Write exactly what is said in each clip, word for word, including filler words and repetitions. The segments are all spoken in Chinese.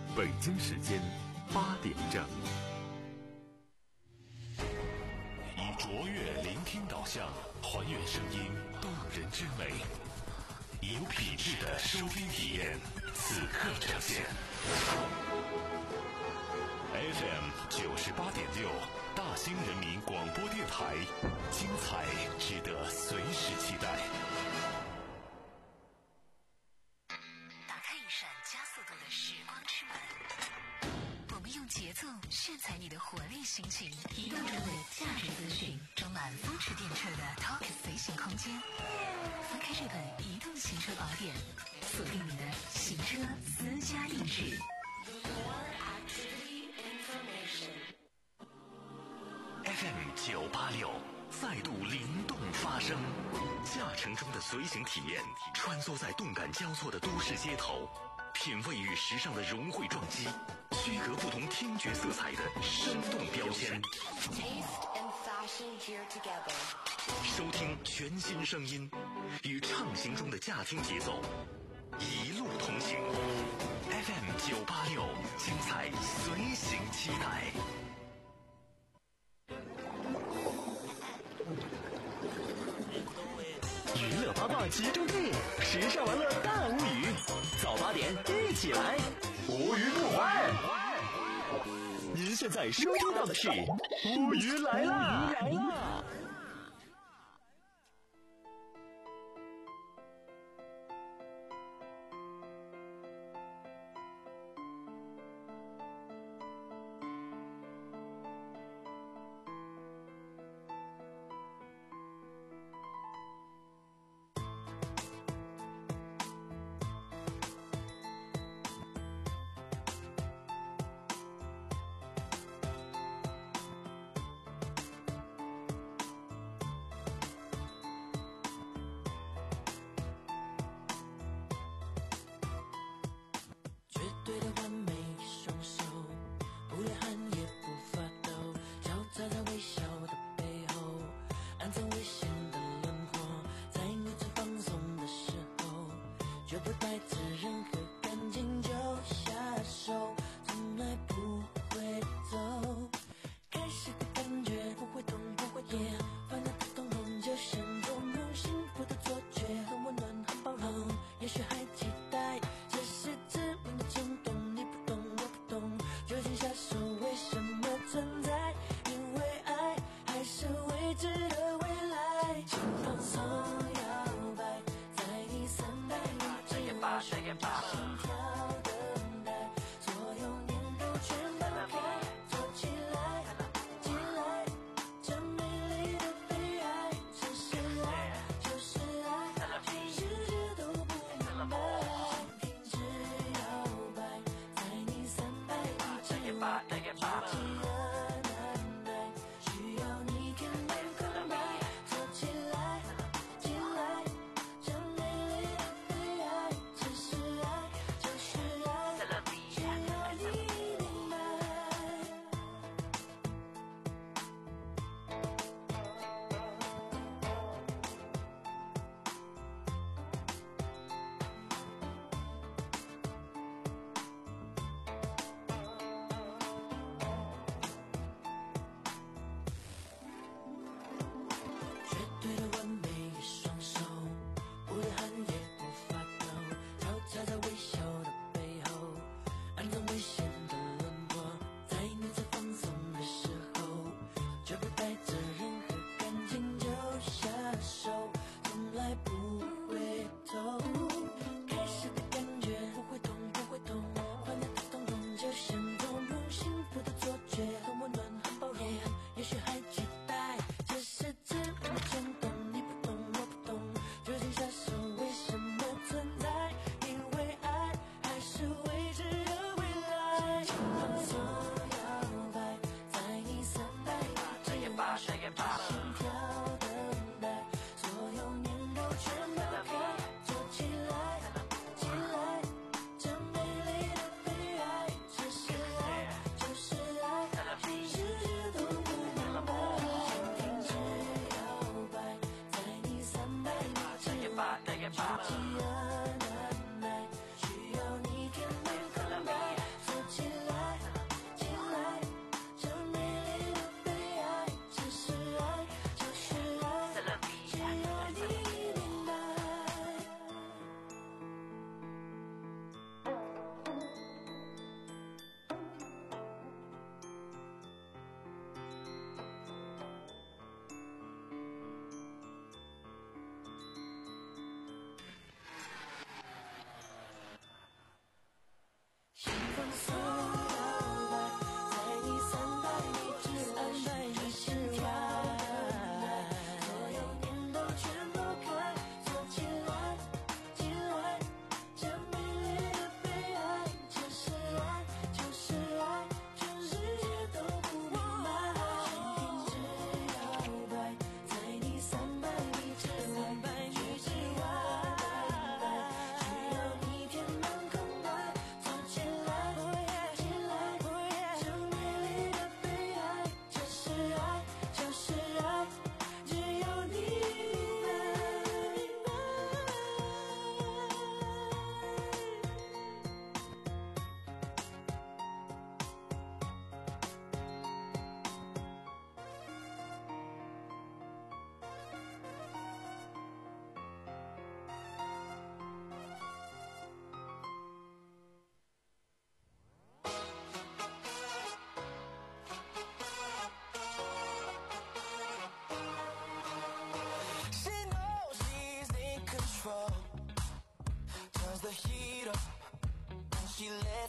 北京时间八点整。以卓越聆听导向，还原声音动人之美，以有品质的收听体验，此刻呈现。F M 九十八点六，大兴人民广播电台，精彩值得随时期待。 打开一扇加速度的时光之门，我们用节奏炫彩你的活力心情，移动中的价值资讯，装满风驰电掣的 Talk 随行空间。翻开这本移动行车宝典，锁定你的行车私家地址。 F M 九八六再度灵动发声，驾乘中的随行体验，穿梭在动感交错的都市街头，品味与时尚的融汇撞击，区隔不同听觉色彩的生动标签。收听全新声音，与畅行中的驾听节奏，一路同行。F M 九八六，精彩随行期待。 娱乐八卦集中地，时尚玩乐大无语，早八点一起来，无语不欢。您现在收听到的是无语来啦！来啦！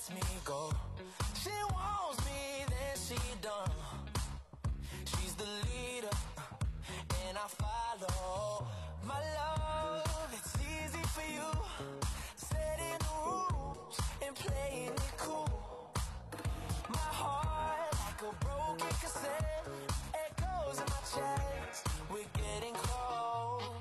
lets me go. She wants me, then she done. She's the leader, and I follow. My love, it's easy for you. Setting the rules and playing it cool. My heart like a broken cassette. Echoes in my chest. We're getting close.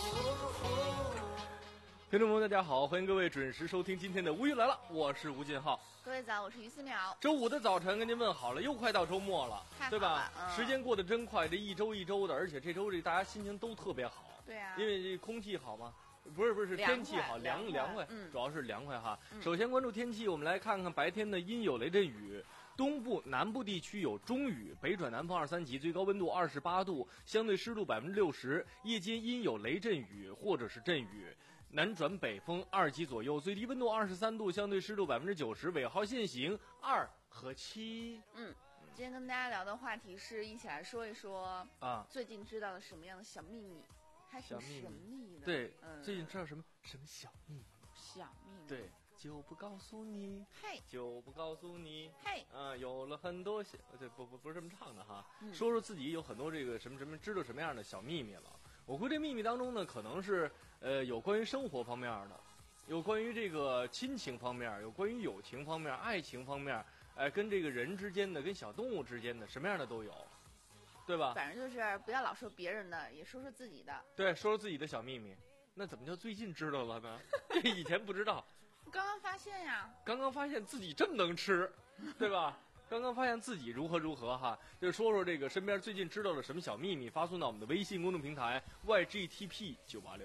听众朋友大家好，欢迎各位准时收听今天的无语来了，我是吴进浩。 各位早，我是于思淼。 周五的早晨跟您问好了，又快到周末了，对吧、嗯、时间过得真快，这一周一周的，而且这周这大家心情都特别好。 对啊， 因为这空气好吗？不是不是，天气好，凉凉快，嗯，主要是凉快哈、嗯。首先关注天气，我们来看看白天的阴有雷阵雨，东部、南部地区有中雨，北转南风二三级，最高温度二十八度，相对湿度百分之六十，夜间阴有雷阵雨或者是阵雨。南转北风二级左右，最低温度二十三度，相对湿度百分之九十，尾号限行二和七。 嗯，今天跟大家聊的话题是一起来说一说啊，最近知道了什么样的小秘密，还挺神秘的。 对，嗯，最近知道什么什么小秘密？ 小秘密。 对，就不告诉你， 嘿， 就不告诉你， 嘿， 啊，有了很多小，对，不不不是这么唱的哈、嗯，说说自己有很多这个什么什么，知道什么样的小秘密了。我估计这秘密当中呢，可能是呃有关于生活方面的，有关于这个亲情方面，有关于友情方面、爱情方面，哎、呃，跟这个人之间的、跟小动物之间的，什么样的都有，对吧？ 反正就是不要老说别人的，也说说自己的。 对，说说自己的小秘密。那怎么叫最近知道了呢？这以前不知道。 刚刚发现呀。 刚刚发现自己这么能吃，对吧？刚刚发现自己如何如何哈，就说说这个身边最近知道了什么小秘密，发送到我们的微信公众平台 Y G T P 九八六。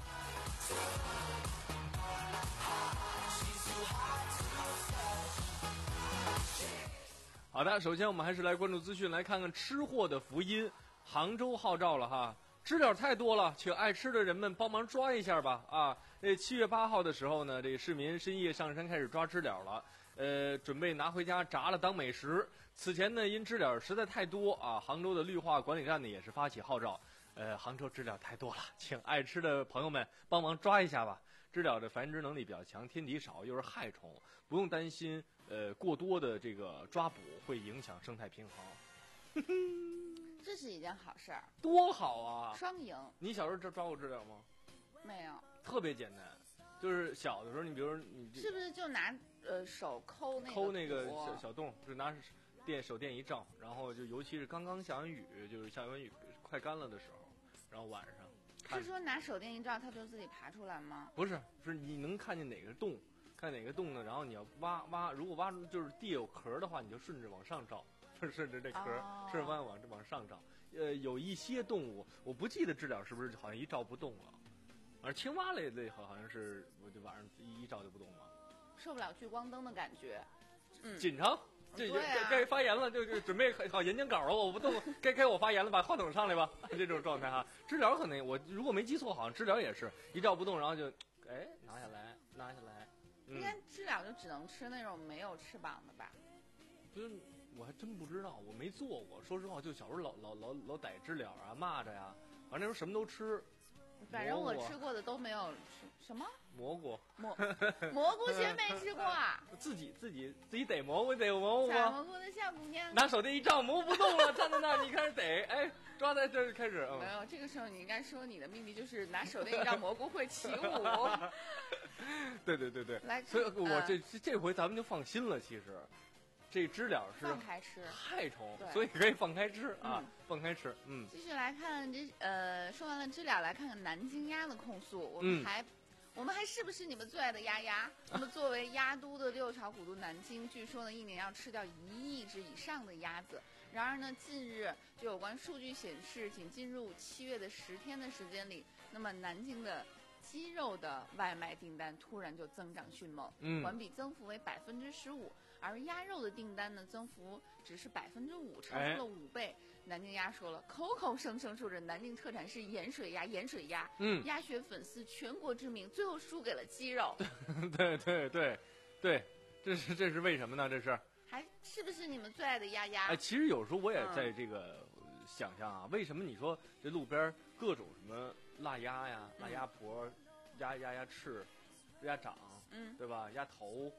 好的，首先我们还是来关注资讯，来看看吃货的福音。杭州号召了哈，知了太多了，请爱吃的人们帮忙抓一下吧啊！这七月八号的时候呢，这个市民深夜上山开始抓知了了。呃，准备拿回家炸了当美食。此前呢，因知了实在太多啊，杭州的绿化管理站呢也是发起号召，呃，杭州知了太多了，请爱吃的朋友们帮忙抓一下吧。知了的繁殖能力比较强，天敌少，又是害虫，不用担心呃过多的这个抓捕会影响生态平衡。 这是一件好事儿， 多好啊！ 双赢。 你小时候抓抓过知了吗？ 没有。 特别简单。就是小的时候，你比如说你是不是就拿呃手抠那个抠那个小小洞，就拿电手电一照，然后就尤其是刚刚下完雨，就是下完雨快干了的时候，然后晚上是说拿手电一照，它就自己爬出来吗？ 不是，是你能看见哪个洞，看哪个洞呢？然后你要挖挖，如果挖就是地有壳的话，你就顺着往上照，顺着这壳，哦、顺着往往往上照。呃，有一些动物，我不记得知了是不是好像一照不动了。而青蛙类类好像是，我就晚上一一照就不动了， 受不了聚光灯的感觉， 嗯，紧张，这该、 啊、 该发言了，就就准备好演讲稿了，我不动，该该我发言了，把话筒上来吧，这种状态哈。知了可能我如果没记错，好像知了也是一照不动，然后就哎拿下来，拿下来。 应该知了就只能吃那种没有翅膀的吧？ 就是我还真不知道，我没做过。说实话，就小时候老老老老逮知了啊、蚂蚱呀，反正那时候什么都吃。 反正我吃过的都没有吃什么蘑菇， 蘑蘑菇谁没吃过啊？ 自己自己自己逮蘑菇，逮蘑菇， 采蘑菇的小姑娘， 拿手电一照，蘑菇不动了，站在那，你开始逮，哎，抓在这儿开始。嗯、 没有，这个时候你应该说你的秘密就是拿手电一照，蘑菇会起舞。 对对对对， 来， 所以我这、呃、这回咱们就放心了，其实。这知了是放开吃害虫，所以可以放开吃啊、 嗯， 放开吃。嗯， 继续来看这呃，说完了知了，来看看南京鸭的控诉。我们还、嗯、我们还是不是你们最爱的鸭鸭？那么作为鸭都的六朝古都南京，据说呢一年要吃掉一亿只以上的鸭子。然而呢，近日就有关数据显示，仅进入七月的十天的时间里，那么南京的鸡肉的外卖订单突然就增长迅猛， 嗯， 环比增幅为百分之十五。而鸭肉的订单呢，增幅只是百分之五，超出了五倍。哎、南京鸭说了，口口声声说着南京特产是盐水鸭，盐水鸭， 嗯， 鸭血粉丝全国知名，最后输给了鸡肉。 对对对对，这是这是为什么呢？这是还是不是你们最爱的鸭鸭？ 哎，其实有时候我也在这个想象啊，嗯、为什么你说这路边各种什么腊鸭呀、腊鸭脖、嗯、鸭鸭鸭翅、鸭掌， 嗯， 对吧？鸭头。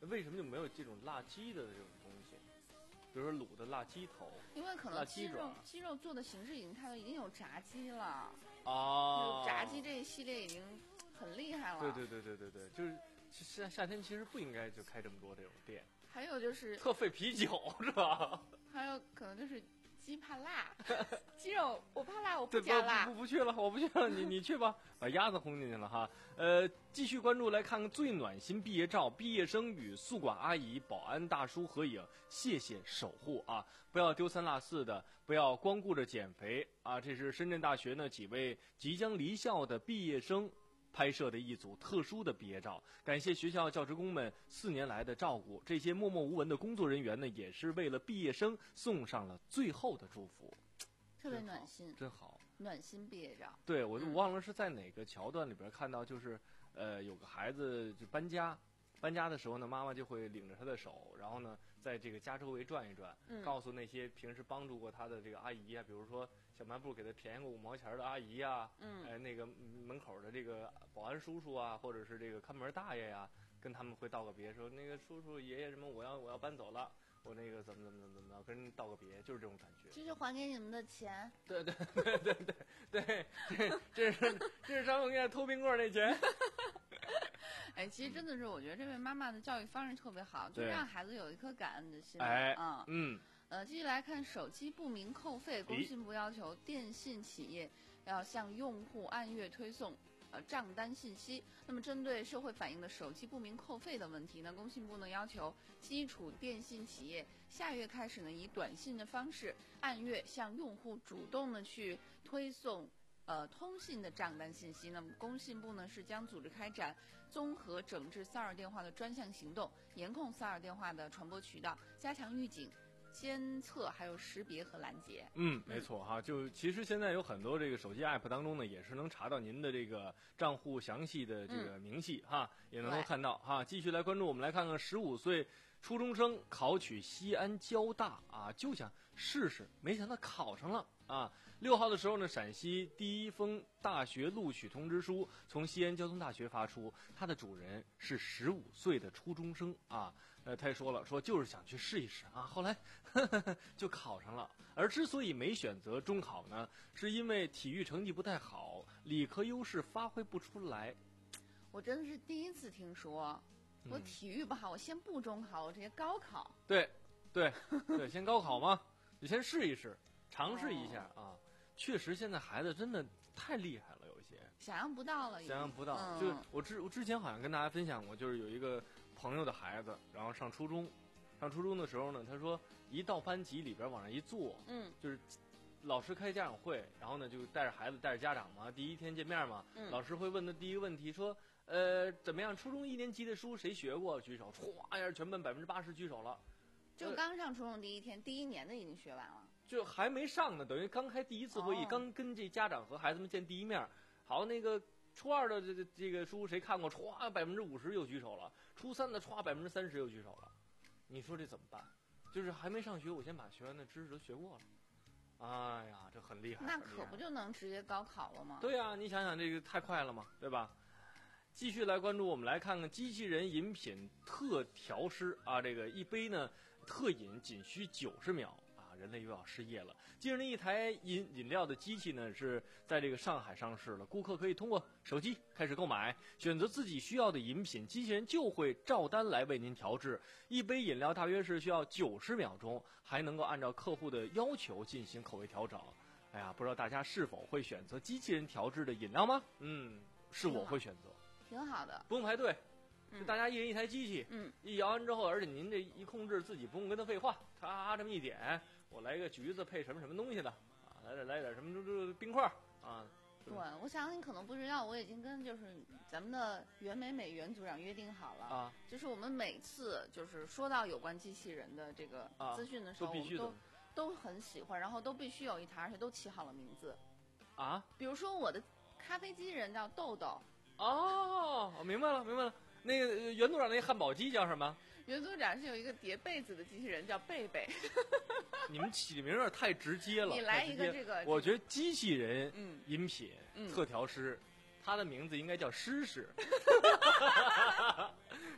为什么就没有这种辣鸡的这种东西？比如说卤的辣鸡头， 因为可能鸡肉鸡肉做的形式已经太多，已经有炸鸡了。 哦， 炸鸡这一系列已经很厉害了。 对对对对对对，就是夏夏天其实不应该就开这么多这种店。 还有就是特费啤酒是吧？ 还有可能就是鸡怕辣，鸡肉我怕辣，我不加辣。 不不不去了，我不去了，你你去吧，把鸭子轰进去了哈。呃，继续关注来看看最暖心毕业照，毕业生与宿管阿姨、保安大叔合影，谢谢守护啊！不要丢三落四的，不要光顾着减肥啊！这是深圳大学呢几位即将离校的毕业生拍摄的一组特殊的毕业照，感谢学校教职工们四年来的照顾。这些默默无闻的工作人员呢，也是为了毕业生送上了最后的祝福， 特别暖心， 真好。 暖心毕业照。 对，我就忘了是在哪个桥段里边看到，就是、嗯、呃，有个孩子就搬家，搬家的时候呢，妈妈就会领着他的手，然后呢，在这个家周围转一转， 嗯、 告诉那些平时帮助过他的这个阿姨啊，比如说小卖部给他便宜过五毛钱的阿姨啊， 嗯， 呃，那个门口的这个保安叔叔啊，或者是这个看门大爷呀、啊，跟他们会道个别，说那个叔叔爷爷什么，我要我要搬走了。我那个怎么怎么怎么怎么着，跟人道个别，就是这种感觉。 这是还给你们的钱。 对对对对对对，这这是这是张永健偷冰棍那钱。 哎，其实真的是，我觉得这位妈妈的教育方式特别好，就让孩子有一颗感恩的心。 哎， 嗯嗯。 呃，继续来看手机不明扣费，工信部要求电信企业要向用户按月推送。呃，账单信息。那么，针对社会反映的手机不明扣费的问题呢，工信部呢要求基础电信企业下月开始呢，以短信的方式按月向用户主动的去推送呃通信的账单信息。那么，工信部呢是将组织开展综合整治骚扰电话的专项行动，严控骚扰电话的传播渠道，加强预警。监测还有识别和拦截。 嗯，没错哈，就其实现在有很多这个手机 app 当中呢，也是能查到您的这个账户详细的这个明细、嗯、哈，也能够看到哈。继续来关注，我们来看看十五岁初中生考取西安交大啊，就想试试，没想到考上了啊。六号的时候呢，陕西第一封大学录取通知书从西安交通大学发出，它的主人是十五岁的初中生啊。呃，他也说了，说就是想去试一试啊，后来呵呵就考上了。而之所以没选择中考呢，是因为体育成绩不太好，理科优势发挥不出来。 我真的是第一次听说，我体育不好，我先不中考，我直接高考。 对，对，对，先高考嘛，你先试一试，尝试一下、哦、啊。确实，现在孩子真的太厉害了，有一些想象不到了， 想象不到。 嗯、 就我之我之前好像跟大家分享过，就是有一个朋友的孩子，然后上初中，上初中的时候呢，他说一到班级里边往那一坐， 嗯， 就是老师开家长会，然后呢就带着孩子带着家长嘛，第一天见面嘛， 嗯、 老师会问的第一个问题说，呃，怎么样？初中一年级的书谁学过？举手，唰一下全班百分之八十举手了。 就刚上初中第一天，第一年的已经学完了， 就还没上呢，等于刚开第一次会议， 哦、 刚跟这家长和孩子们见第一面。好，那个初二的这个这个书谁看过？歘，百分之五十又举手了。初三的歘，百分之三十又举手了。你说这怎么办？就是还没上学，我先把学完的知识都学过了。哎呀，这很厉害。 那可不就能直接高考了吗？ 对啊，你想想这个太快了嘛，对吧？继续来关注，我们来看看机器人饮品特调师啊，这个一杯呢特饮仅需九十秒。人类又要失业了。近日呢，一台饮饮料的机器呢是在这个上海上市了，顾客可以通过手机开始购买，选择自己需要的饮品，机器人就会照单来为您调制。一杯饮料大约是需要九十秒钟，还能够按照客户的要求进行口味调整。哎呀，不知道大家是否会选择机器人调制的饮料吗？嗯，是我会选择， 挺好的， 不用排队。就大家一人一台机器， 嗯， 一摇完之后，而且您这一控制自己不用跟他废话，嚓这么一点，我来个橘子配什么什么东西的啊，来点来点什么这这冰块啊。 对，我想你可能不知道，我已经跟就是咱们的袁美美袁组长约定好了啊， 就是我们每次就是说到有关机器人的这个资讯的时候， 啊、都必须的我们都都很喜欢，然后都必须有一台，而且都起好了名字啊。 比如说我的咖啡机人叫豆豆。 哦，我明白了，明白了。那个袁组长那汉堡机叫什么？ 袁组长是有一个叠被子的机器人叫贝贝。 你们起的名有点太直接了。 你来一个这个， 我觉得机器人嗯饮品、 嗯、 特调师，他的名字应该叫诗诗。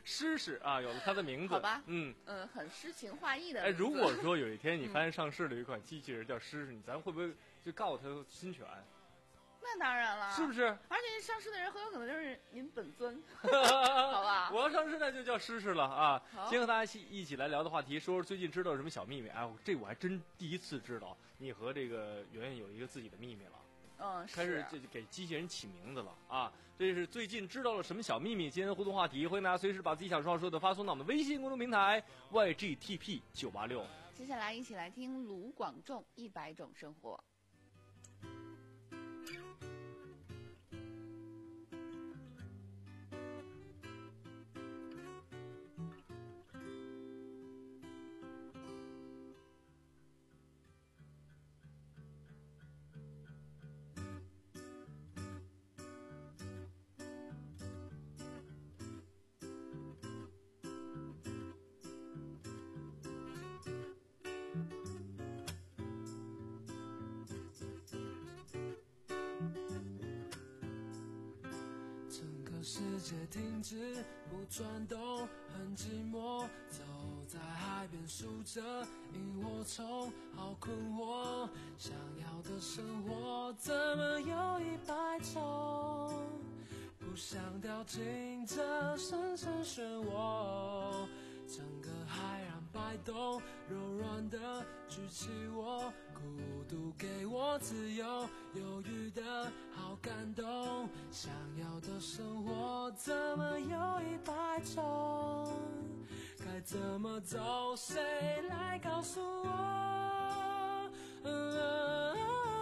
诗诗啊，有了它的名字。 好吧， 嗯嗯，很诗情画意的。 哎，如果说有一天你发现上市了一款机器人叫诗诗，你咱会不会就告他侵权？ 那当然了， 是不是？ 而且上市的人很有可能就是您本尊，好吧？ 我要上市那就叫诗诗了啊！今天和大家一起来聊的话题，说说最近知道什么小秘密？哎，这我还真第一次知道，你和这个圆圆有一个自己的秘密了。 嗯， 开始这给机器人起名字了啊！这是最近知道了什么小秘密？今天的互动话题，欢迎大家随时把自己想说说的发送到我们的微信公众平台 Y G T P 九八六。 接下来一起来听卢广仲《一百种生活》。 世界停止不转动，很寂寞，走在海边数着萤火虫，好困惑，想要的生活怎么有一百种，不想掉进这深深漩涡，整个海洋摆动，柔软的举起我，孤独给我自由，犹豫的好感动，想要的生活怎么有一百种，该怎么走，谁来告诉我、嗯、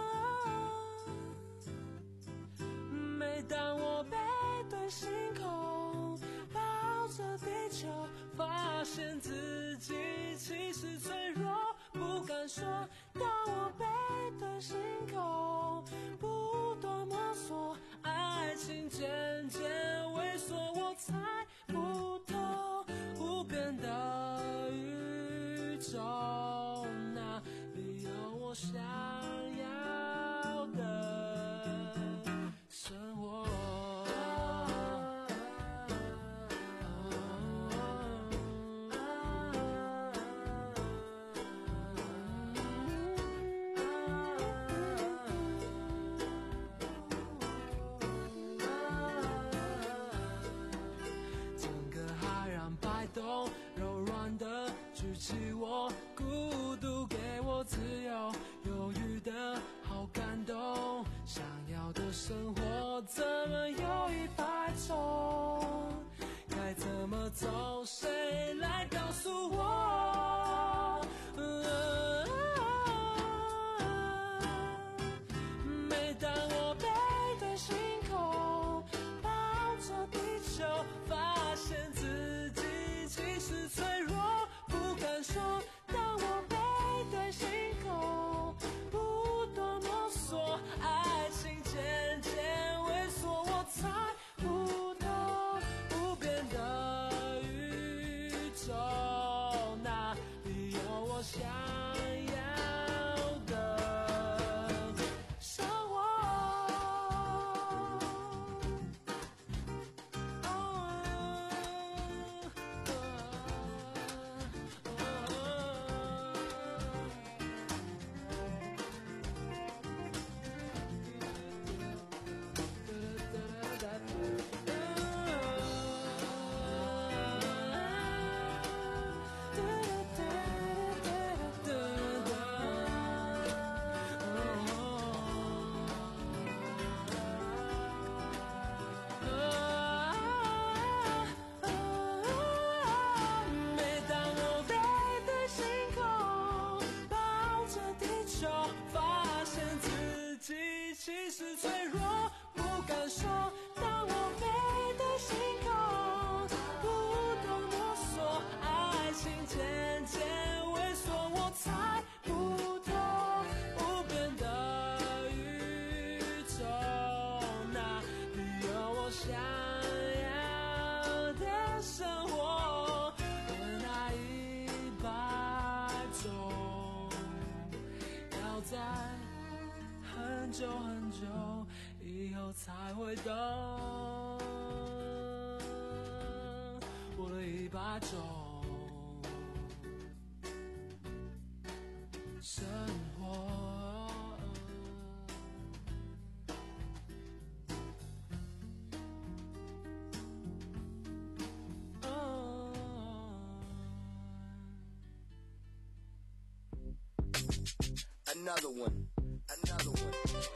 每当我背对星空，抱着地球，发现自己其实脆弱，不敢说，当我背对星空，不断摸索，爱情渐渐萎缩，我猜不透无边的宇宙，哪里有我想要的生活。柔软的举起我，孤独给我自由，犹豫的好感动，想要的生活怎么有一百种，该怎么走，谁来告诉我、嗯、每当我背对星空，抱着地球，发现自己其实脆弱，不敢说，当我背对星空，不断摸索，爱情渐渐萎缩，我猜不透无边的宇宙，哪里有我想要的生活。其实脆弱，不敢说，当我背对星空，不断摸索，爱情渐渐萎缩，我猜不透无边的宇宙，哪里有我想要的生活，那一百种要在很久很久以后才会懂，我过了一百种生活。 Another one, another one.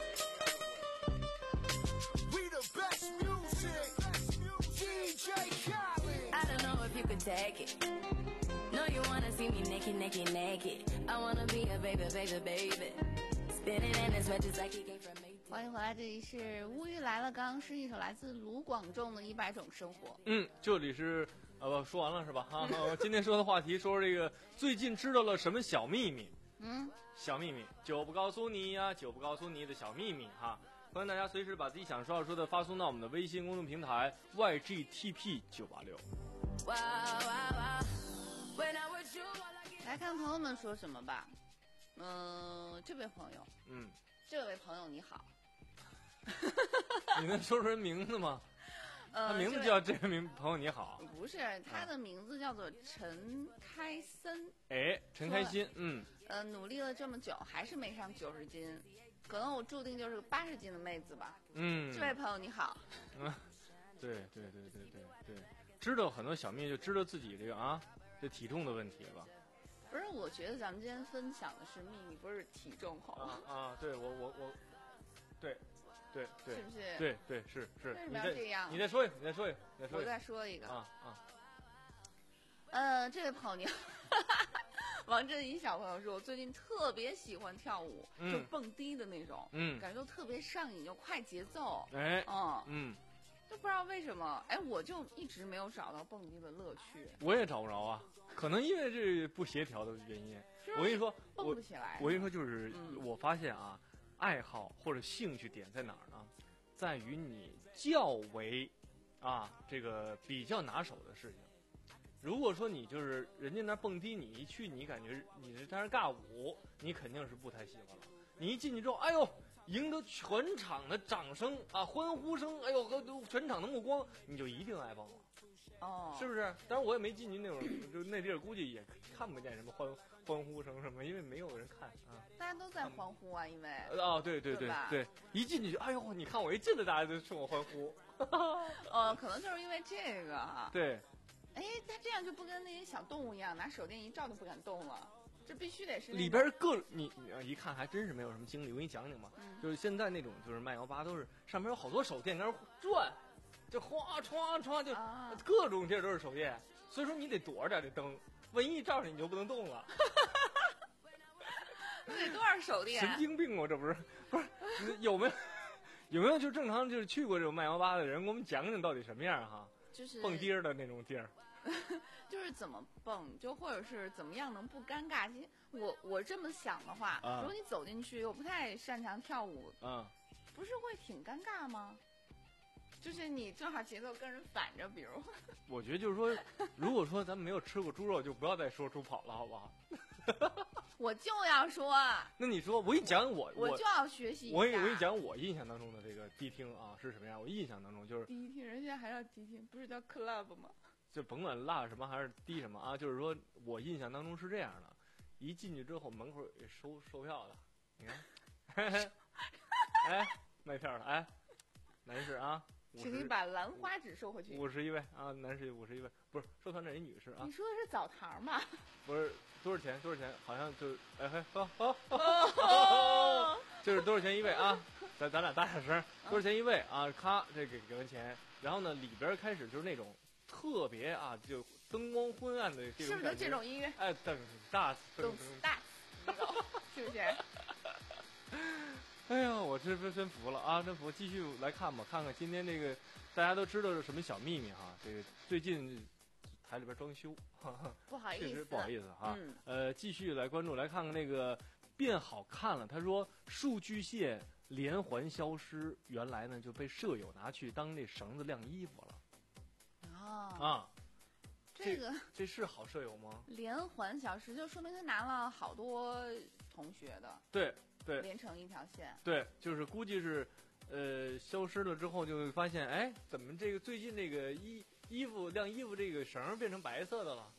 We the best music, D J Khaled. I don't know if you could take it. No, you wanna see me naked, naked, naked. I wanna be a baby, baby, baby. Spinning in as much as like he came from me. 欢迎回来，这里是乌鱼来了，刚刚是一首来自卢广仲的《一百种生活》。 嗯，这里是呃，说完了是吧？哈、啊，今天说的话题说说这个最近知道了什么小秘密？ 嗯， 小秘密就不告诉你呀、啊，就不告诉你的小秘密哈。欢迎大家随时把自己想说要说的发送到我们的微信公众平台 Y G T P 九八六。 来看朋友们说什么吧。嗯、呃，这位朋友， 嗯， 这位朋友你好。 你能说出人名字吗？ 呃， 他名字叫这位名朋友你好。 不是，他的名字叫做陈开森。 哎，陈开心，嗯。 呃，努力了这么久，还是没上九十斤，可能我注定就是个八十斤的妹子吧。 嗯， 这位朋友你好。 嗯，对对对对对对，知道很多小秘密，就知道自己这个啊，这体重的问题吧。 不是，我觉得咱们今天分享的是秘密，不是体重，好吗？ 啊啊，对我我我，对。对对， 是不是？ 对对是是。 为什么要这样？ 你再说一个，你再说一个，你再说一个。 我再说一个啊啊。 呃，这位朋友，王振怡小朋友说，我最近特别喜欢跳舞， 嗯、 就蹦迪的那种， 嗯， 感觉都特别上瘾，就快节奏。 哎， 嗯嗯， 就不知道为什么，哎，我就一直没有找到蹦迪的乐趣。 我也找不着啊，可能因为这不协调的原因。我跟你说， 蹦不起来。 我跟你说，就是、 嗯、 我发现啊。爱好或者兴趣点在哪儿呢？在于你较为啊这个比较拿手的事情。如果说你就是人家那蹦迪，你一去你感觉你是在那尬舞，你肯定是不太喜欢了。你一进去之后，哎呦，赢得全场的掌声啊，欢呼声，哎呦和全场的目光，你就一定爱蹦了。 哦， 是不是？当然我也没进去那种，就那地儿估计也看不见什么欢欢呼声什么，因为没有人看啊。 大家都在欢呼啊，因为哦，对对对对, 对，一进去就哎呦，你看我一进来，大家都冲我欢呼。 哦，可能就是因为这个哈。 对。 哎，他这样就不跟那些小动物一样，拿手电一照都不敢动了。这必须得是里边各你你一看还真是没有什么精力。我给你讲讲吧， 嗯、 就是现在那种就是慢摇吧都是上面有好多手电在那转。就哗唰唰就各种地儿都是手电，所以说你得躲着点这灯，万一照着你就不能动了。 那得多少手电？ 神经病啊！这不是不是有没有有没有就正常就是去过这种慢摇吧的人，给我们讲讲到底什么样哈？ 就是蹦迪儿的那种地儿。 就是怎么蹦，就或者是怎么样能不尴尬？其实我我这么想的话， 啊、 如果你走进去，我不太擅长跳舞， 嗯， 不是会挺尴尬吗？就是你正好节奏跟人反着，比如， 我觉得就是说，如果说咱们没有吃过猪肉，就不要再说猪跑了，好不好？ 我就要说， 那你说，我给你讲我， 我就要学习一下。 我给我给你讲我印象当中的这个迪厅啊是什么样？我印象当中就是迪厅，人家还叫迪厅，不是叫 club 吗？ 就甭管辣什么还是低什么啊，就是说我印象当中是这样的，一进去之后门口也收售票的，你看，哎，卖票的，哎，男士啊。 请你把兰花指收回去。 五十一位啊，男士五十一位，不是收团这一女士啊。 你说的是澡堂吗？ 不是，多少钱？多少钱？好像就哎嘿，好好好，就是多少钱一位啊？咱咱俩大点声，多少钱一位啊？咔，这给给完钱，然后呢，里边开始就是那种特别啊，就灯光昏暗的这种， 是不是这种音乐？ 哎，等大等大，是不是？ 哎呀，我真真服了啊！真服！继续来看吧，看看今天这个大家都知道是什么小秘密哈。这个最近台里边装修，哈哈不好意思， 确实不好意思哈。 嗯、 呃，继续来关注，来看看那个变好看了。他说数据线连环消失，原来呢就被舍友拿去当那绳子晾衣服了。 啊啊， 这个这, 这是好舍友吗？ 连环消失就说明他拿了好多同学的。 对。对， 连成一条线。 对，就是估计是，呃，消失了之后就发现，哎，怎么这个最近这个衣衣服晾衣服这个绳变成白色的了。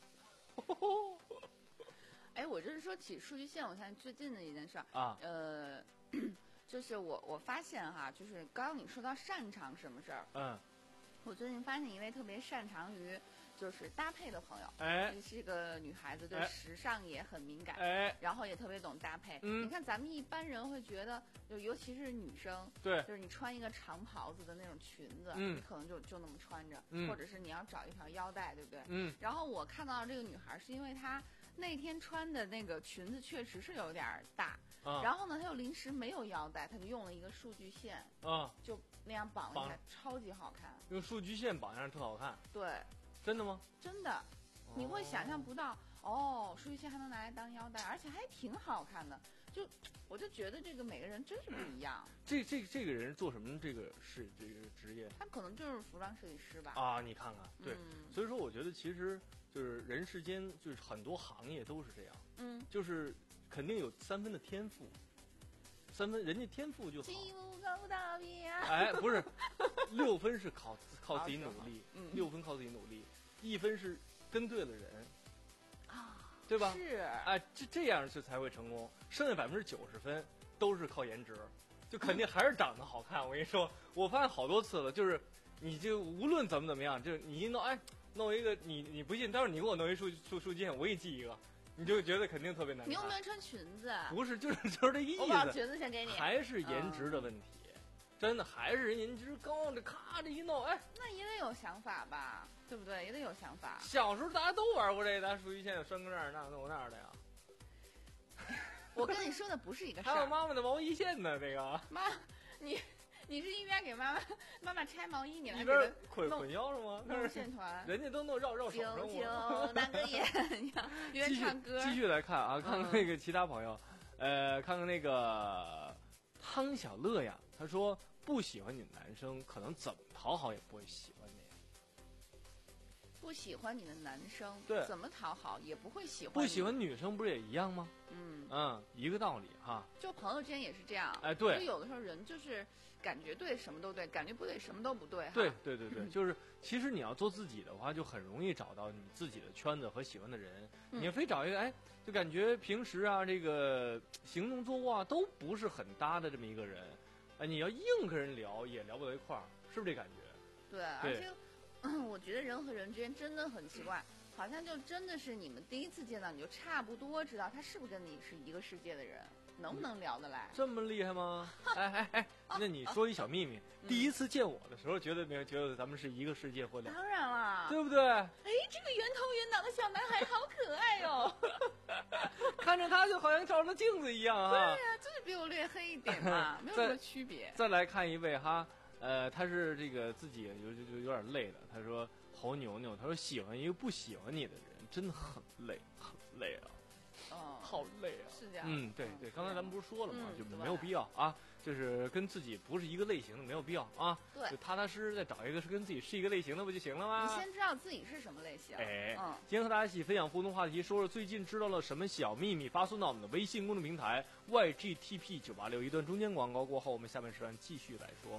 哎，我就是说起数据线，我想最近的一件事儿啊， 呃，就是我我发现哈，就是刚刚你说到擅长什么事儿， 嗯， 我最近发现一位特别擅长于就是搭配的朋友， 哎， 是个女孩子，对时尚也很敏感， 哎， 然后也特别懂搭配。 嗯， 你看咱们一般人会觉得，就尤其是女生， 对， 就是你穿一个长袍子的那种裙子， 嗯， 你可能就就那么穿着， 嗯， 或者是你要找一条腰带，对不对？ 嗯。 然后我看到这个女孩，是因为她那天穿的那个裙子确实是有点大， 啊， 然后呢，她又临时没有腰带，她就用了一个数据线， 啊， 就那样绑一下，超级好看。 用数据线绑上特好看。 对。 真的吗？ 真的，你会想象不到哦，数据线还能拿来当腰带，而且还挺好看的。就我就觉得这个每个人真是不一样。 这这这个人做什么这个是这个职业？ 他可能就是服装设计师吧。 啊，你看看，对， 嗯、 所以说我觉得其实就是人世间就是很多行业都是这样， 嗯， 就是肯定有三分的天赋，三分人家天赋就好。哎，不是，六分是靠靠自己努力， 嗯， 六分靠自己努力，一分是跟对了人， 啊， 对吧？ 是， 哎，这这样就才会成功。剩下百分之九十分都是靠颜值，就肯定还是长得好看。我跟你说，我发现好多次了，就是你就无论怎么怎么样，就你一弄，哎，弄一个你你不信，待会儿你给我弄一数数数据线，我给你记一个。你就觉得肯定特别难看。 你有没有穿裙子？ 不是，就是就是这意思。 我把裙子先给你。 还是颜值的问题，嗯、真的还是人颜值高，这咔这一弄，哎， 那也得有想法吧，对不对？也得有想法。 小时候大家都玩过这个，咱数据线有拴根儿，那弄那儿的呀。 我跟你说的不是一个事儿。 还有妈妈的毛衣线呢，这个。 妈，你。你是一边给妈妈妈妈拆毛衣，你来一边捆捆腰上吗？ 弄线团， 人家都弄绕绕手上。 听听那个演呀，一边唱歌。 继续来看啊，看看那个其他朋友，嗯、呃，看看那个汤小乐呀，他说不喜欢你的男生，可能怎么讨好也不会喜欢你。 不喜欢你的男生， 对， 怎么讨好也不会喜欢你。 不喜欢女生不是也一样吗？ 嗯嗯，一个道理哈。 就朋友之间也是这样。 哎，对。 就有的时候人就是感觉对什么都对，感觉不对什么都不对。 对对对对，就是其实你要做自己的话，就很容易找到你自己的圈子和喜欢的人。 嗯、 你非找一个哎，就感觉平时啊这个行动坐卧啊都不是很搭的这么一个人，哎，你要硬跟人聊也聊不到一块儿，是不是这感觉？ 对，而且。我觉得人和人之间真的很奇怪，好像就真的是你们第一次见到，你就差不多知道他是不是跟你是一个世界的人，能不能聊得来？ 这么厉害吗？哎哎哎，那你说一小秘密， 嗯、 第一次见我的时候，觉得没有觉得咱们是一个世界或两？ 当然了， 对不对？ 哎，这个圆头圆脑的小男孩好可爱哟、 哦，看着他就好像照着镜子一样啊。 对呀、啊，就是比我略黑一点嘛，没有什么区别。 再来看一位哈。呃，他是这个自己有就有点累的。他说侯牛牛，他说喜欢一个不喜欢你的人，真的很累，很累啊， 哦， 好累啊， 是这样。 嗯，对对，刚才咱们不是说了吗？ 嗯、 就没有必要啊，就是跟自己不是一个类型的，没有必要啊。 对， 就踏踏实实再找一个是跟自己是一个类型的不就行了吗？ 你先知道自己是什么类型。 哎， 嗯， 今天和大家一起分享互动话题，说说最近知道了什么小秘密，发送到我们的微信公众平台 Y G T P 九八六。一段中间广告过后，我们下面时段继续来说。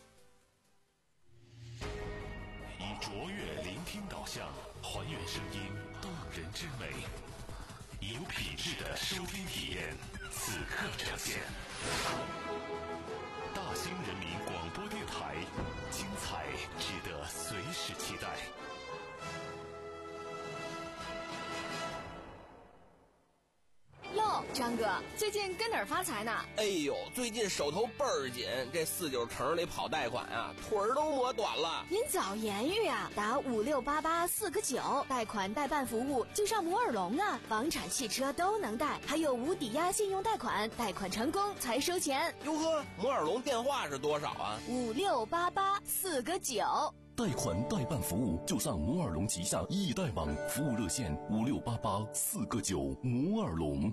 以卓越聆听导向，还原声音动人之美，以有品质的收听体验，此刻呈现。大兴人民广播电台，精彩值得随时期待。 哟，张哥，最近跟哪儿发财呢？ 哎呦，最近手头倍儿紧，这四九城里跑贷款啊，腿儿都磨短了。 您早言语啊，打五六八八四个九，贷款代办服务就上摩尔龙啊，房产、汽车都能贷，还有无抵押信用贷款，贷款成功才收钱。 哟呵，摩尔龙电话是多少啊？ 五六八八四个九。 贷款代办服务就上摩尔龙旗下易贷网，服务热线五六八八四个九。摩尔龙。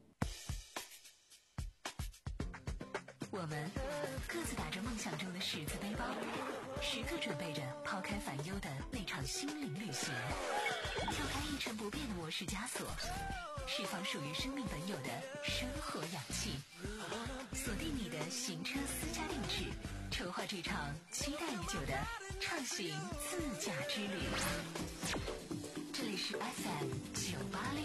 我们各自打着梦想中的十字背包，时刻准备着抛开烦忧的那场心灵旅行，跳开一成不变的模式枷锁，释放属于生命本有的生活氧气。 锁定你的行车私家定制，筹划这场期待已久的畅行自驾之旅。这里是 F M 九八六。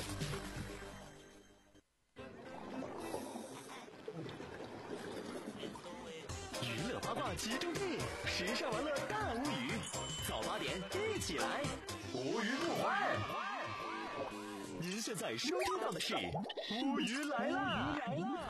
娱乐八卦集中地，时尚玩乐大无语，早八点一起来，无鱼不欢。您现在收听到的是无鱼来啦！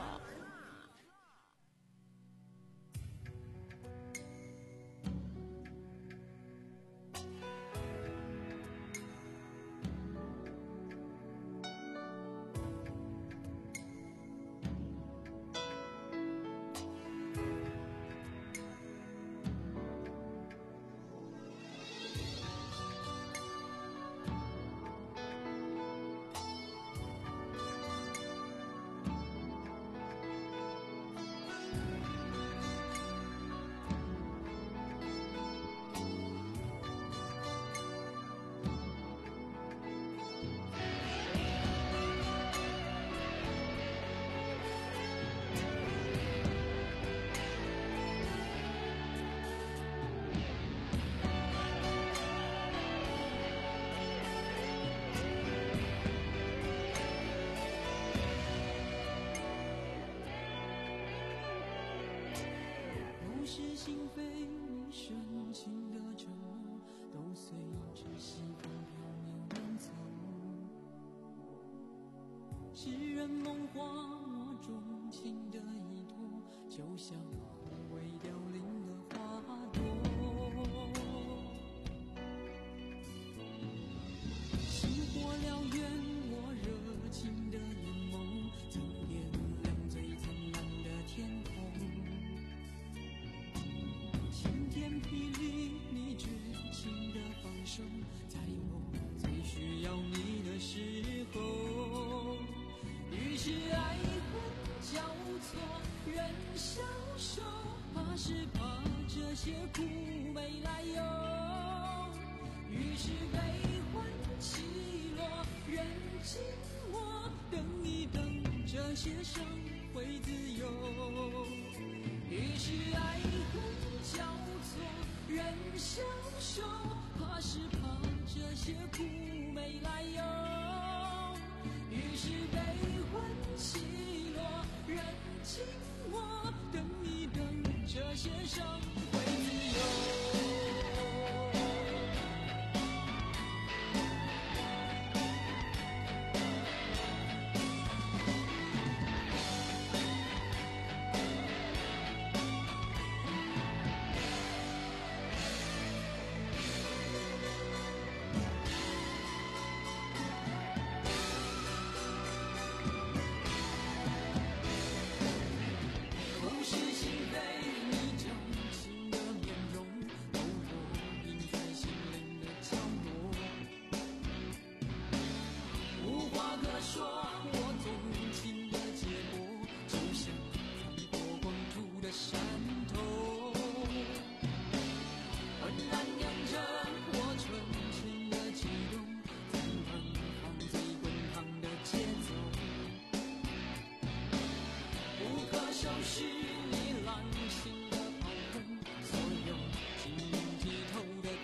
是心非，你深情的承诺，都随着西风飘渺远走。诗人梦话，我钟情的依托，就像枯萎凋零的花朵。星火燎原，我热情的眼眸，曾点亮最灿烂的天空。晴天霹雳，你绝情的放手，在我最需要你的时候。于是爱恨交错，人消瘦，怕是怕这些苦没来由。于是悲欢起落，人静我，等一等，这些伤会自由。于是爱恨交错，人消瘦，怕是怕这些苦没来由。于是悲欢起落，人静我，等一等，这些伤会自由。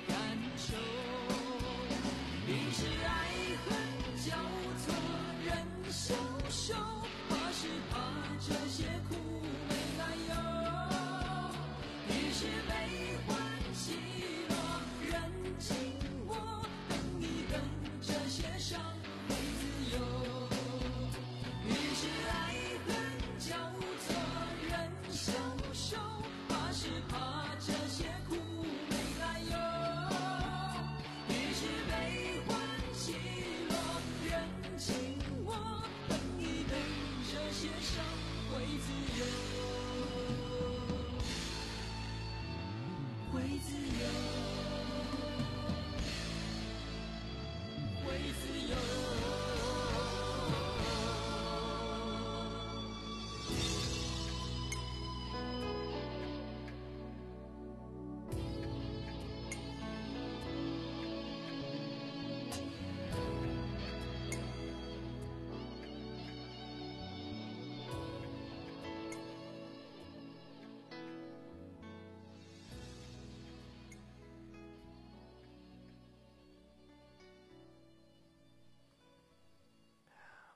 于是爱恨交错，人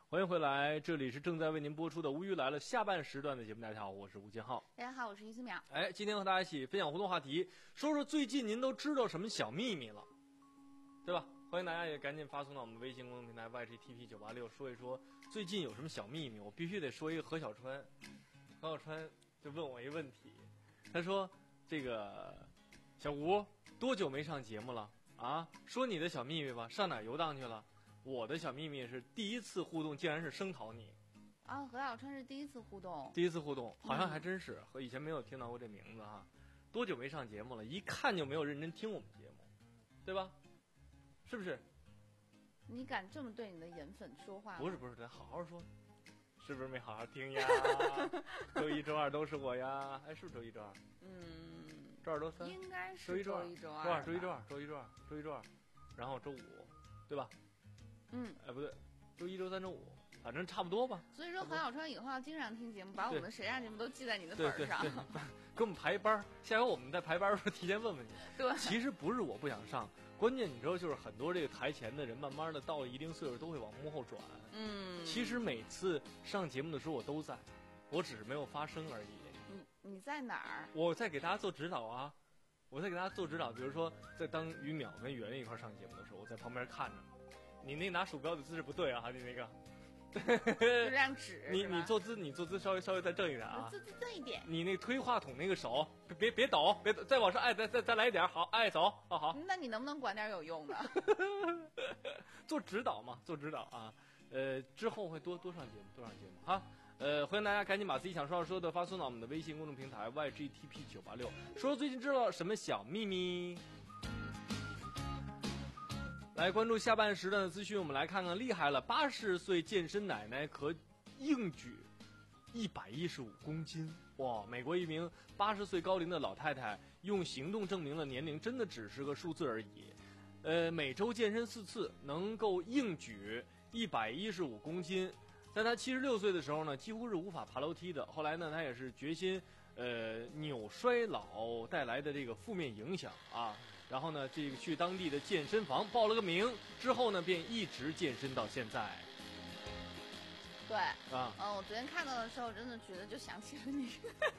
欢迎回来，这里是正在为您播出的《无语来了》下半时段的节目。大家好，我是吴建浩。 大家好，我是于思淼。 哎，今天和大家一起分享互动话题，说说最近您都知道什么小秘密了，对吧？欢迎大家也赶紧发送到我们微信公众平台 Y G T P 九八六，说一说最近有什么小秘密。我必须得说一个何小川，何小川就问我一个问题，他说：“这个小吴多久没上节目了啊？说你的小秘密吧，上哪儿游荡去了？”我的小秘密是第一次互动竟然是声讨你啊！何小川是第一次互动， 第一次互动好像还真是，和以前没有听到过这名字哈。多久没上节目了？一看就没有认真听我们节目，对吧？是不是？ 你敢这么对你的颜粉说话吗？ 不是不是，咱好好说，是不是没好好听呀？周一周二都是我呀，哎，是不是周一周二？ 嗯， 周二周三应该是周一周二， 周一周二， 周二周一周二，周一周二，周一周二，然后周五，对吧？ 嗯， 哎，不对，周一周三周五，反正差不多吧。 所以说，何小川以后要经常听节目，把我们谁让节目都记在你的本上， 对对对给我们排班。下回我们在排班的时候提前问问你。 对， 其实不是我不想上，关键你知道，就是很多这个台前的人，慢慢的到了一定岁数都会往幕后转。 嗯， 其实每次上节目的时候我都在，我只是没有发声而已。 你你在哪儿？ 我在给大家做指导啊，我在给大家做指导。比如说，在当于淼跟袁一块上节目的时候，我在旁边看着。你那拿鼠标的姿势不对啊，你那个， 就这样指。 你你坐姿你坐姿稍微稍微再正一点啊， 坐姿正一点。 你那推话筒那个手别别别抖，别再往上，哎，再再再来一点，好，哎，走，好好。 那你能不能管点有用的？ 做指导嘛，做指导啊。呃，之后会多多上节目，多上节目哈。呃，欢迎大家赶紧把自己想说说的发送到我们的微信公众平台 Y G T P 九八六，说说最近知道什么小秘密。来关注下半时段的资讯，我们来看看厉害了，八十岁健身奶奶可硬举一百一十五公斤。哇！美国一名八十岁高龄的老太太用行动证明了年龄真的只是个数字而已。呃，每周健身四次，能够硬举一百一十五公斤。在她七十六岁的时候呢，几乎是无法爬楼梯的。后来呢，她也是决心呃扭衰老带来的这个负面影响啊。然后呢，这个去当地的健身房报了个名，之后呢，便一直健身到现在。 对， 啊， 嗯，我昨天看到的时候，真的觉得就想起了你。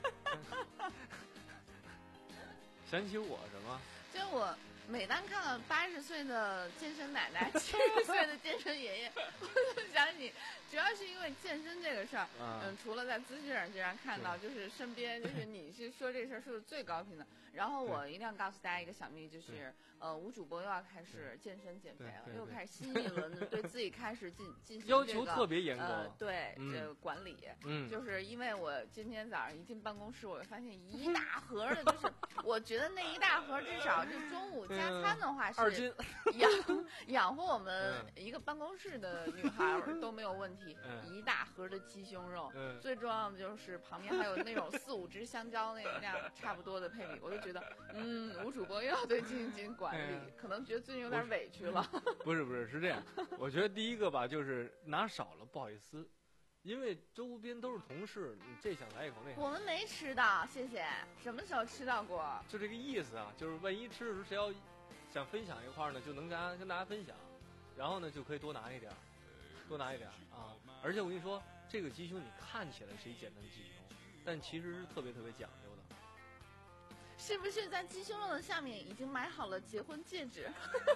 想起我什么？ 就是我每当看到八十岁的健身奶奶、七十岁的健身爷爷，我就想起，主要是因为健身这个事儿， 啊、 嗯，除了在资讯上经常看到，就是身边就是你是说这事儿说的最高频的。然后我一定要告诉大家一个小秘密，就是呃，吴主播又要开始健身减肥了，又开始新一轮的对自己开始进进行、这个、 要求特别严格， 呃、对， 嗯、 这个管理， 嗯， 就是因为我今天早上一进办公室，我就发现一大盒的，就是我觉得那一大盒至少就中午加餐的话是二斤养养活我们一个办公室的女孩都没有问题， 嗯、 一大盒的鸡胸肉， 嗯、 最重要的就是旁边还有那种四五只香蕉那那样差不多的配比，我就觉得，嗯，吴主播又要对进行管理， 嗯、 可能觉得最近有点委屈了。 不是不是是这样，我觉得第一个吧，就是拿少了不好意思，因为周边都是同事，你这想来一口那个。 我们没吃到，谢谢。什么时候吃到过？ 就这个意思啊，就是万一吃的时候谁要想分享一块呢，就能跟大家跟大家分享，然后呢就可以多拿一点，多拿一点啊。而且我跟你说，这个鸡胸你看起来是一简单的鸡胸，但其实是特别特别讲究的。 是不是在鸡胸肉的下面已经买好了结婚戒指？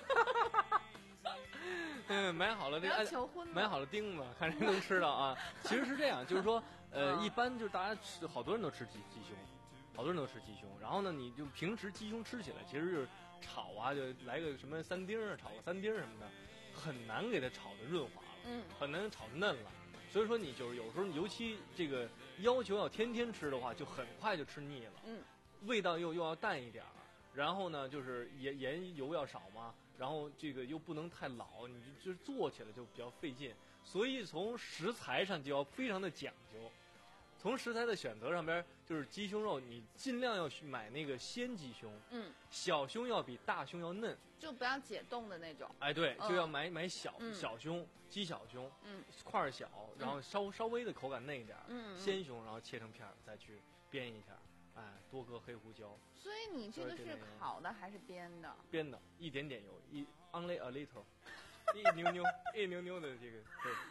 嗯，买好了这个， 求婚买好了钉子，看谁能吃到啊！其实是这样，就是说，呃，一般就是大家吃，好多人都吃鸡鸡胸，好多人都吃鸡胸。然后呢，你就平时鸡胸吃起来，其实就是炒啊，就来个什么三丁啊，炒个三丁什么的，很难给它炒的润滑了， 嗯， 很难炒嫩了。所以说，你就是有时候，尤其这个要求要天天吃的话，就很快就吃腻了， 嗯。 味道又又要淡一点儿，然后呢，就是盐盐油要少嘛，然后这个又不能太老，你就就是做起来就比较费劲，所以从食材上就要非常的讲究。从食材的选择上边，就是鸡胸肉，你尽量要买那个鲜鸡胸， 嗯， 小胸要比大胸要嫩， 就不要解冻的那种。 哎，对， 嗯、 就要买买小、 嗯、 小胸，鸡小胸， 嗯， 块小，然后稍、嗯、稍微的口感嫩一点， 嗯， 鲜胸，然后切成片儿，再去煸一下。哎，多搁黑胡椒。 所以你这个是烤的还是煸的？ 煸的，一点点油，一 only a little， 一牛牛一牛牛的这个，对，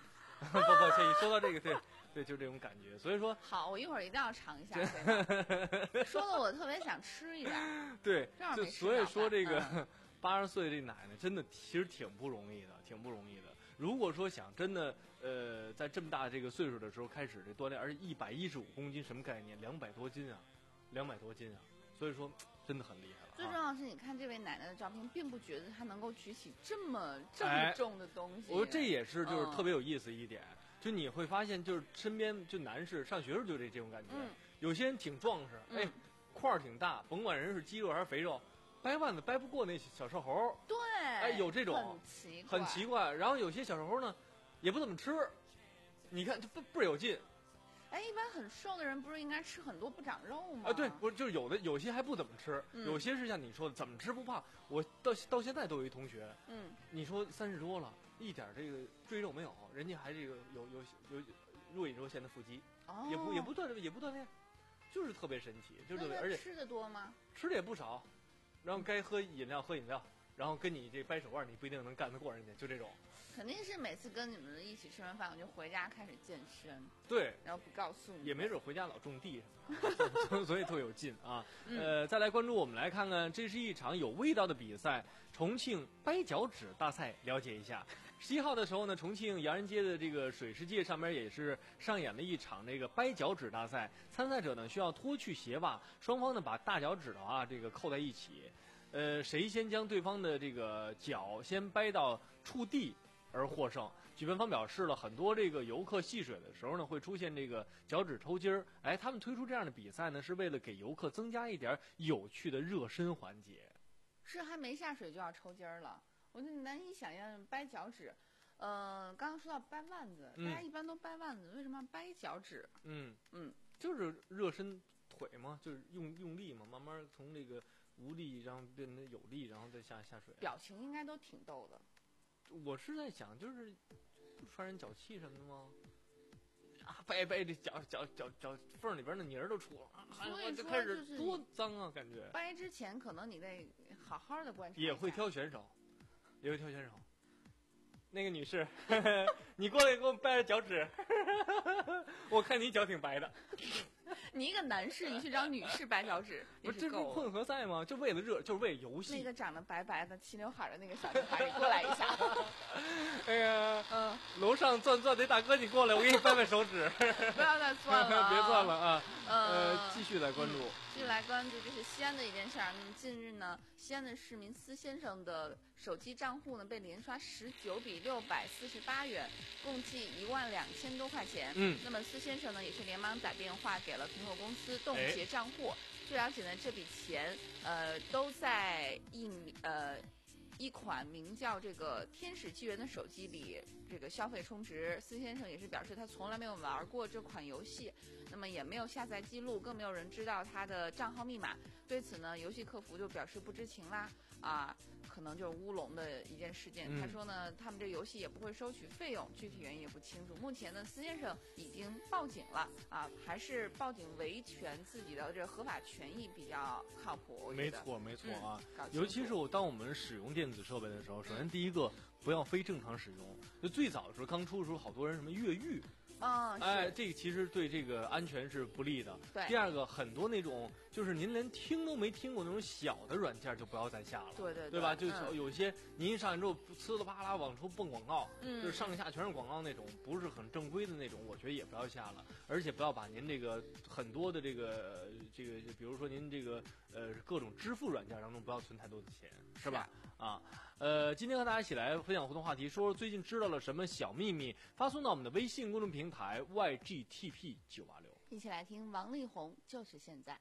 不抱歉，一说到这个，对对，就这种感觉。所以说， 好，我一会儿一定要尝一下。说的我特别想吃一点。 对，就所以说这个八十、嗯、岁这奶奶真的其实挺不容易的，挺不容易的。如果说想真的呃在这么大这个岁数的时候开始这锻炼，而且一百一十五公斤什么概念？两百多斤啊，两百多斤啊，所以说真的很厉害了、啊。 最重要的是，你看这位奶奶的照片，并不觉得她能够举起这么这么重的东西。 哎、我说这也是就是特别有意思一点，嗯、就你会发现，就是身边就男士上学时候就这这种感觉，嗯、有些人挺壮实，哎，块儿挺大，甭管人是肌肉还是肥肉。掰腕子掰不过那小瘦猴， 对， 哎，有这种很奇怪， 很奇怪。然后有些小瘦猴呢，也不怎么吃，你看就不倍儿有劲。 哎，一般很瘦的人不是应该吃很多不长肉吗？ 啊，对，不是，就是有的有些还不怎么吃，嗯、有些是像你说的怎么吃不胖。我到到现在都有一同学，嗯，你说三十多了，一点这个赘肉没有，人家还这个有有有若隐若现的腹肌，哦、也不也不锻炼也不锻炼，就是特别神奇，就是而且吃的多吗？ 吃的也不少。然后该喝饮料喝饮料，然后跟你这掰手腕，你不一定能干得过人家，就这种。 肯定是每次跟你们一起吃完饭，我就回家开始健身。 对， 然后不告诉你。 也没准回家老种地什么，所以特有劲啊。嗯、呃，再来关注，我们来看看，这是一场有味道的比赛——重庆掰脚趾大赛，了解一下。十一号的时候呢，重庆洋人街的这个水世界上面也是上演了一场这个掰脚趾大赛。参赛者呢需要脱去鞋袜，双方呢把大脚趾头啊这个扣在一起，呃，谁先将对方的这个脚先掰到触地而获胜。举办方表示了，很多这个游客戏水的时候呢会出现这个脚趾抽筋儿，哎，他们推出这样的比赛呢是为了给游客增加一点有趣的热身环节。 是还没下水就要抽筋儿了。我就难以想象掰脚趾，呃，刚刚说到掰腕子，嗯、大家一般都掰腕子，为什么要掰脚趾？ 嗯嗯，就是热身腿嘛，就是用用力嘛，慢慢从这个无力，然后变得有力，然后再下下水。 表情应该都挺逗的。 我是在想，就是不传人脚气什么的吗？啊，掰掰这脚脚脚脚缝里边的泥儿都出了， 所以就开始多脏啊，感觉。 掰之前可能你得好好的观察。 也会挑选手。也会挑选手，那个女士，呵呵你过来给我掰着脚趾，我看你脚挺白的。 你一个男士，你去找女士掰脚趾， 不是这不是混合赛吗？就为了热，就是为了游戏。 那个长得白白的、齐刘海的那个小女孩，你过来一下。 哎呀，嗯，楼上钻钻的大哥，你过来，我给你掰掰手指。 不要再钻了、啊， 别钻了啊！呃，继续来关注。 继续来关注，这是西安的一件事儿。那么近日呢，西安的市民司先生的手机账户呢被连刷十九笔六百四十八元，共计一万两千多块钱。嗯，那么司先生呢也是连忙打电话给了苹果公司冻结账户。哎、据了解呢，这笔钱呃都在一呃。一款名叫这个天使纪元的手机里这个消费充值。司先生也是表示他从来没有玩过这款游戏，那么也没有下载记录，更没有人知道他的账号密码。对此呢，游戏客服就表示不知情啦，啊，可能就是乌龙的一件事件。嗯、他说呢，他们这个游戏也不会收取费用，具体原因也不清楚。目前呢，司先生已经报警了，啊，还是报警维权自己的这合法权益比较靠谱。 没错，没错啊，嗯、尤其是我当我们使用电子设备的时候，首先第一个不要非正常使用。就最早的时候，刚出的时候，好多人什么越狱。 啊、哦， 哎，这个其实对这个安全是不利的。 对。 第二个，很多那种就是您连听都没听过那种小的软件就不要再下了。 对对对。 对吧？就有一些、嗯、您一上去之后呲啦啪啦往出蹦广告，嗯，就是上下全是广告那种，不是很正规的那种，我觉得也不要下了。而且不要把您这个很多的这个这个，比如说您这个呃各种支付软件当中不要存太多的钱，是吧？是啊。呃，今天和大家一起来分享互动话题，说说最近知道了什么小秘密，发送到我们的微信公众平台 Y G T P 九八六。 一起来听王力宏，就是现在。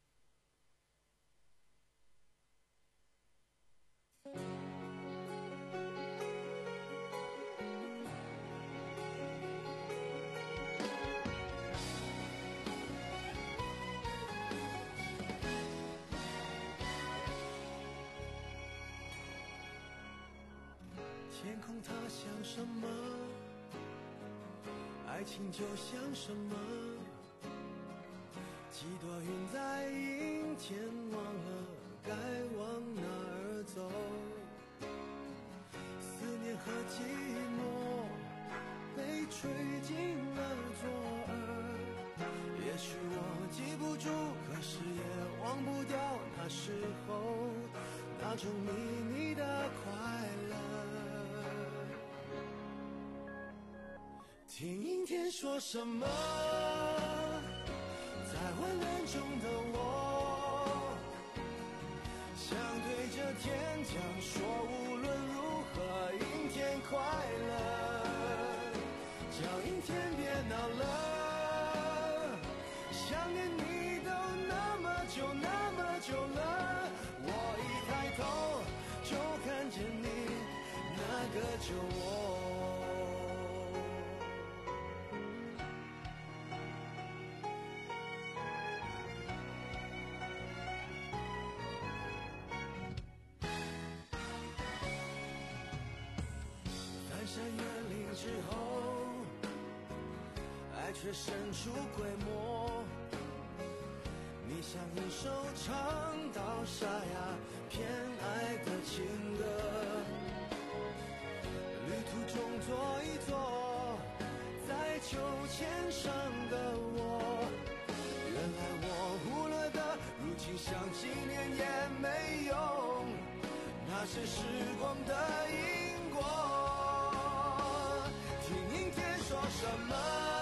天空它像什么？爱情就像什么？几朵云在阴天，忘了该往哪儿走。思念和寂寞被吹进了左耳。也许我记不住，可是也忘不掉那时候那种秘密的快乐。听阴天说什么，在混乱中的我，想对着天讲说，无论如何阴天快乐。叫阴天别闹了，想念你都那么久那么久了，我一抬头就看见你那个旧我。翻山越岭之后，爱却神出鬼没，你像一首唱到沙哑偏爱的情歌，旅途中坐一坐，在秋千上的我，原来我忽略的，如今想纪念也没用，那是时光的因果。听阴天说什么，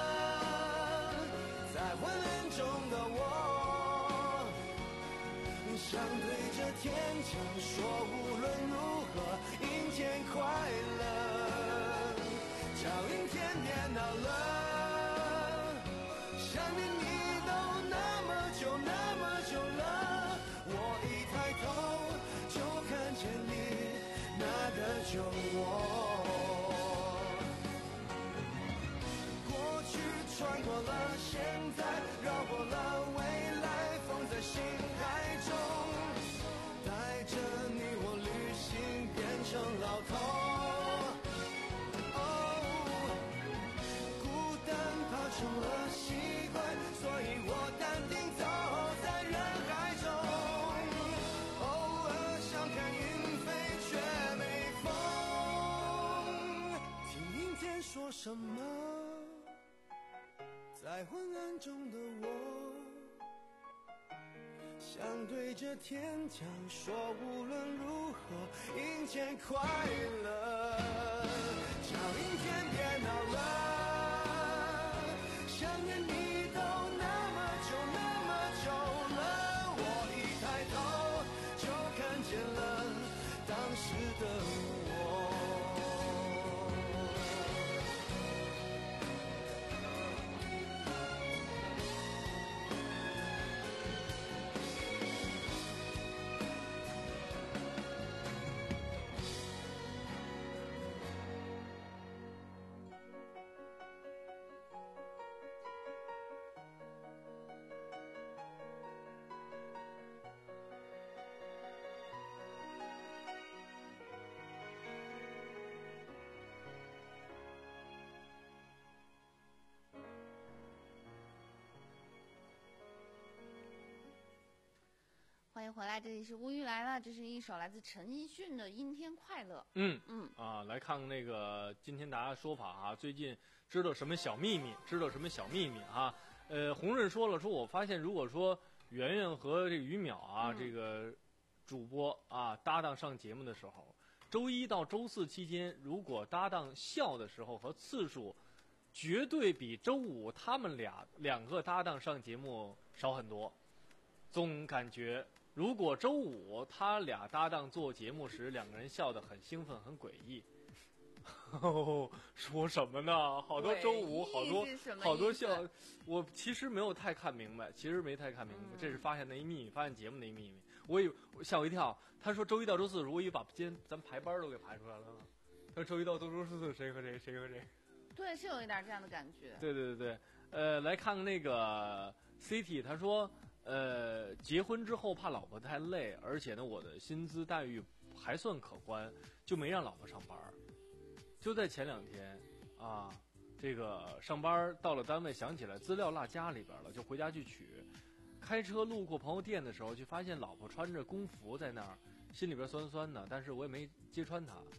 在混乱中的我，想对着天讲说，无论如何阴天快乐。叫阴天别闹了，想念你都那么久那么久了，我一抬头就看见你那个旧我。过去穿过了，现在绕过了，未来放在心海中，带着你我旅行变成老头。孤单怕成了习惯，所以我淡定走在人海中，偶尔想看云飞却没风。听阴天说什么，在昏暗中的我，想对着天讲说，无论如何阴天快乐。叫阴天别闹了，想念你都那么久那么久了，我一抬头就看见了当时的我。 欢迎回来，这里是乌鱼来了，这是一首来自陈奕迅的《阴天快乐》。 嗯嗯啊，来看看那个今天大家说法啊，最近知道什么小秘密？知道什么小秘密啊？呃，红润说了，说我发现如果说圆圆和这个于淼啊， 嗯、 这个主播啊搭档上节目的时候，周一到周四期间，如果搭档笑的时候和次数，绝对比周五他们俩两个搭档上节目少很多。总感觉如果周五他俩搭档做节目时，两个人笑得很兴奋很诡异。说什么呢？好多周五好多好多笑，我其实没有太看明白，其实没太看明白，嗯、这是发现的一秘密，发现节目的一秘密。我以吓我一跳，他说周一到周四，如果一把今天咱排班都给排出来了，他周一到周四谁和谁谁和谁？ 对，是有一点这样的感觉。 对对对对，呃，来看看那个 City， 他说。呃，结婚之后怕老婆太累，而且呢，我的薪资待遇还算可观，就没让老婆上班。就在前两天啊，这个上班到了单位，想起来资料落家里边了，就回家去取。开车路过朋友店的时候，就发现老婆穿着工服在那儿，心里边酸酸的，但是我也没揭穿她。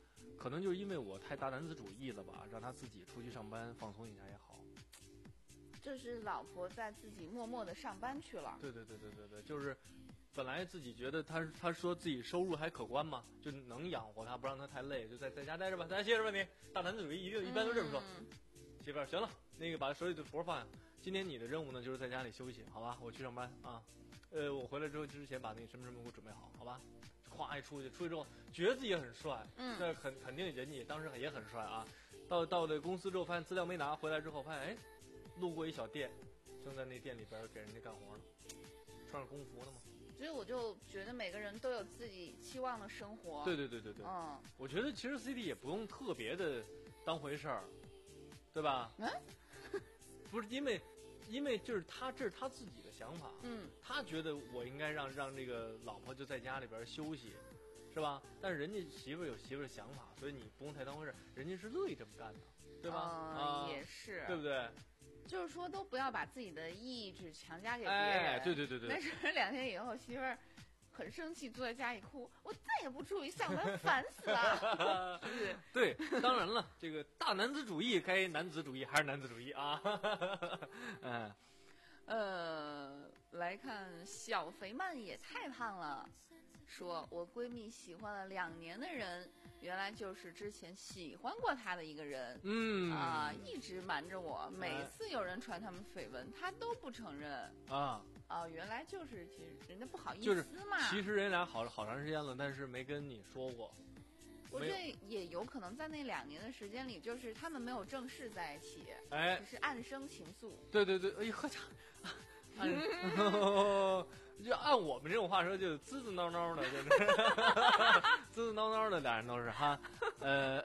可能就是因为我太大男子主义了吧，让他自己出去上班放松一下也好。 就是老婆在自己默默的上班去了。 对对对对对对，就是本来自己觉得他他说自己收入还可观嘛，就能养活他，不让他太累，就在在家待着吧，在家歇着吧你。大男子主义一定一般都这么说。嗯、媳妇儿，行了，那个把手里的活放下。今天你的任务呢，就是在家里休息，好吧？我去上班啊。呃，我回来之后之前把那个什么什么给我准备好，好吧？咵一出去，出去之后觉得自己也很帅，嗯，这肯肯定人家当时也很帅啊。到到了公司之后，发现资料没拿，回来之后发现，哎，路过一小店，正在那店里边给人家干活呢，穿着工服呢嘛。 所以我就觉得每个人都有自己期望的生活。 对对对对对，嗯，我觉得其实 C D 也不用特别的当回事儿，对吧？嗯，不是因为。因为就是他，这是他自己的想法，嗯，他觉得我应该让让这个老婆就在家里边休息，是吧？但是人家媳妇有媳妇的想法，所以你不用太当回事，人家是乐意这么干的，对吧？ 嗯、 啊， 也是， 对不对？ 就是说，都不要把自己的意志强加给别人。 哎，对对对对。 但是两天以后，媳妇儿很生气，坐在家里哭，我再也不出去上班，烦死了。是不是？ 对，当然了，这个大男子主义该男子主义还是男子主义啊。嗯， 呃，来看小肥曼也太胖了，说我闺蜜喜欢了两年的人，原来就是之前喜欢过她的一个人。嗯啊，一直瞒着我，每次有人传他们绯闻，她都不承认啊。哦，原来就是其实人家不好意思嘛。 就是、其实人俩好好长时间了，但是没跟你说过。 我觉得也有可能在那两年的时间里，就是他们没有正式在一起， 哎， 只是暗生情愫。 对对对，哎呦呵家，按就按我们这种话说，就滋滋挠挠的，就是滋滋挠挠的，俩人都是哈，呃，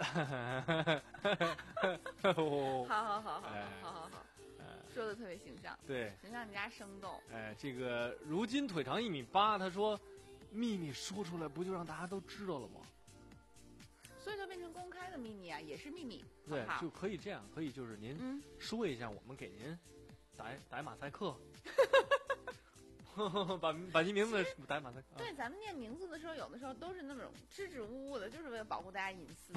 好好好好好好好。说的特别形象， 对， 形象加生动。 哎，这个如今腿长一米八，他说，秘密说出来不就让大家都知道了吗？ 所以就变成公开的秘密啊，也是秘密。 对，好好就可以这样，可以就是您说一下，嗯、我们给您打打马赛克，把把您名字打马赛克。 对，咱们念名字的时候，有的时候都是那种支支吾吾的，就是为了保护大家隐私。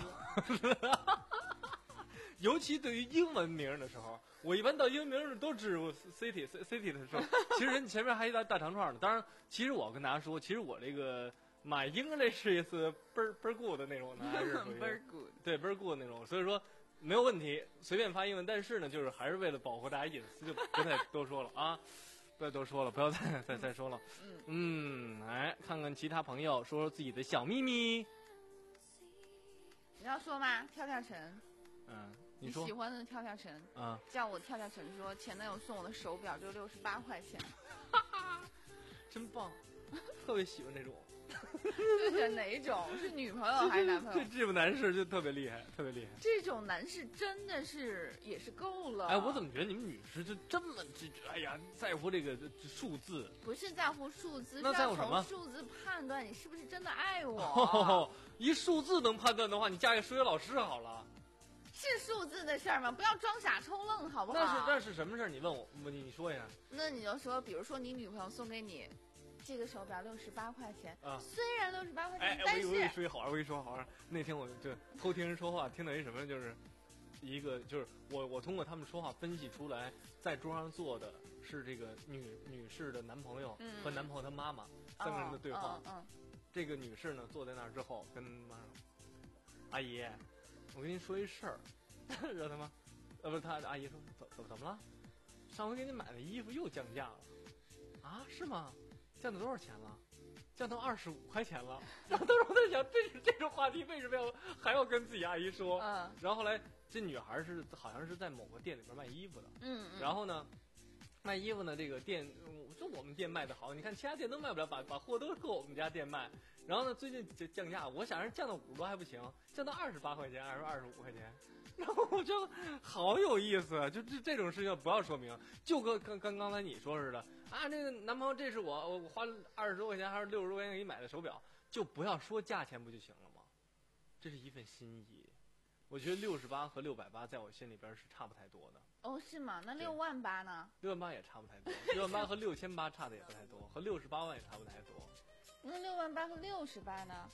尤其对于英文名的时候，我一般到英文名都指 city city 的时候，其实人前面还一大大长串的。当然，其实我跟大家说，其实我这个买 English is 倍儿倍儿 good 的那种的，还是属于倍儿 good， 对倍儿 good 那种。所以说没有问题，随便发英文。但是呢，就是还是为了保护大家隐私，就不太多说了啊，不要多说了，不要再再再说了。嗯嗯，来看看其他朋友说说自己的小秘密。 你要说吗？跳跳绳。 嗯。 你, 你喜欢的跳跳绳啊，叫我跳跳绳说前男友送我的手表就六十八块钱， 真棒，特别喜欢这种。 是哪一种？是女朋友还是男朋友？ 这这种男士就特别厉害，特别厉害。 这种男士真的是也是够了。 哎，我怎么觉得你们女士就这么这哎呀在乎这个数字？ 不是在乎数字， 那在乎什么？ 数字判断你是不是真的爱我。 哦、一数字能判断的话，你嫁给数学老师好了。 是数字的事儿吗？不要装傻充愣，好不好？ 那是那是什么事儿？你问我，你你说一下。 那你就说，比如说你女朋友送给你这个手表六十八块钱啊，虽然六十八块钱， 哎， 但是我跟你说一好玩，我跟你说好玩。那天我就偷听人说话，听到一什么，就是一个就是我我通过他们说话分析出来，在桌上坐的是这个女女士的男朋友和男朋友他妈妈、嗯、三个人的对话。嗯，嗯这个女士呢坐在那儿之后跟妈说：“阿姨。”我跟您说一事儿，知道他吗？呃，不是他阿姨说怎怎怎么了？上回给你买的衣服又降价了，啊？是吗？降到多少钱了？降到二十五块钱了。然后当时我在想，这这种话题为什么要还要跟自己阿姨说？嗯。然后后来这女孩是好像是在某个店里边卖衣服的，嗯嗯。然后呢，卖衣服呢，这个店就我们店卖的好，你看其他店都卖不了，把把货都搁我们家店卖。然后呢，最近就降价，我想着降到五十多还不行，降到二十八块钱，还是二十五块钱。然后我就好有意思，就这这种事情不要说明，就跟跟跟刚才你说似的啊，这个男朋友这是我我花二十多块钱还是六十多块钱给你买的手表，就不要说价钱不就行了吗？这是一份心意。我觉得六十八和六百八在我心里边是差不太多的。 哦，是吗？那六万八呢？ 六万八也差不太多，六万八和六千八差的也不太多，和六十八万也差不太多。 那六万八和六十八呢？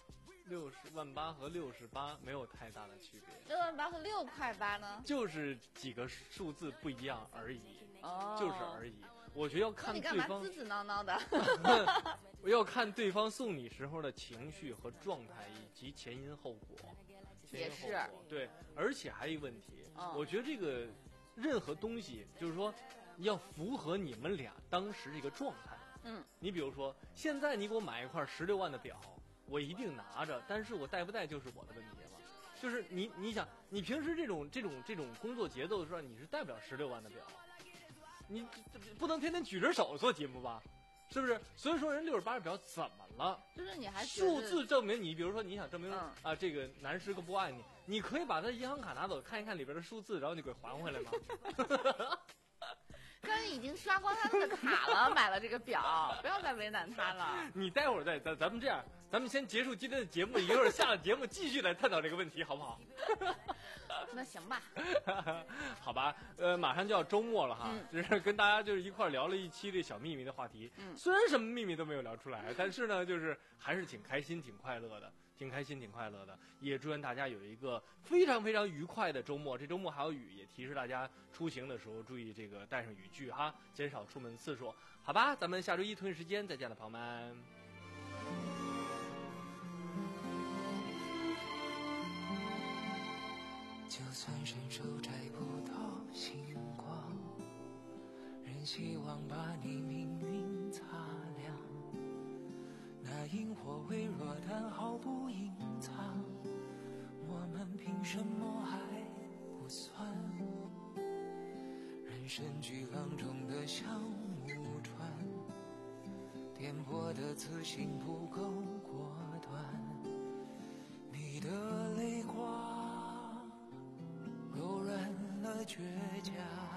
六十万八和六十八没有太大的区别。 六万八和六块八呢？ 就是几个数字不一样而已。 哦， 就是而已。我觉得要看对方。 你干嘛滋滋挠挠的？ 我要看对方送你时候的情绪和状态，以及前因后果。 也是。 对，而且还有一个问题， 嗯、 我觉得这个任何东西，就是说要符合你们俩当时这个状态。 嗯。 你比如说，现在你给我买一块十六万的表，我一定拿着，但是我戴不戴就是我的问题了。就是你，你想，你平时这种这种这种工作节奏的时候，你是戴不了十六万的表，你不能天天举着手做节目吧？是不是？所以说人六十八的表怎么了？ 就是你还数字证明你，比如说你想证明、 嗯、 啊这个男士哥不爱你，你可以把他银行卡拿走看一看里边的数字，然后你给还回来吗？ 刚已经刷光他的卡了，买了这个表，不要再为难他了。 你待会儿再咱咱们这样，咱们先结束今天的节目，一会儿下了节目继续来探讨这个问题，好不好？ 那行吧。 好吧，呃，马上就要周末了哈， 嗯、 就是跟大家就是一块聊了一期这小秘密的话题。 嗯， 虽然什么秘密都没有聊出来，但是呢，就是还是挺开心、挺快乐的。挺开心挺快乐的，也祝愿大家有一个非常非常愉快的周末。这周末还有雨，也提示大家出行的时候注意这个带上雨具哈，减少出门次数。好吧，咱们下周一同一时间再见了，朋友们。 就算伸手摘不到星光，仍希望把你命运擦亮。那萤火微弱但毫不隐藏，我们凭什么还不算？人生巨浪中的小木船，颠簸的自信不够果断。你的泪光柔软了倔强，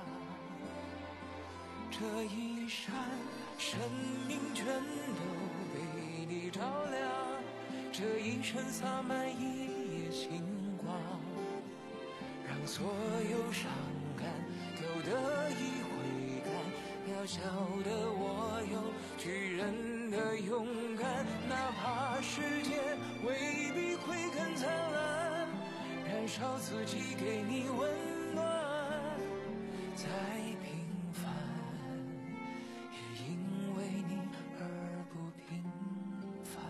这一闪生命全都被你照亮，这一生洒满一夜星光，让所有伤感都得以回甘。渺小的我有巨人的勇敢，哪怕世界未必会更灿烂，燃烧自己给你温暖。再平凡也因为你而不平凡。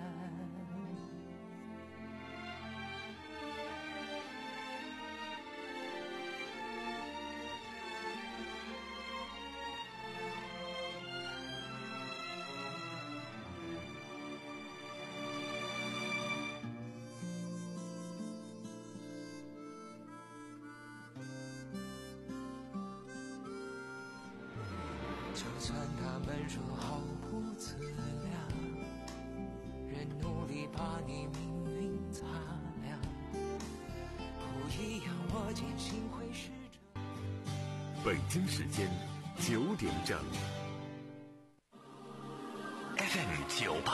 就算他们说毫不自量，仍努力把你命运擦亮。不一样，我坚信会是这。 北京时间九点整 ，F M 九八。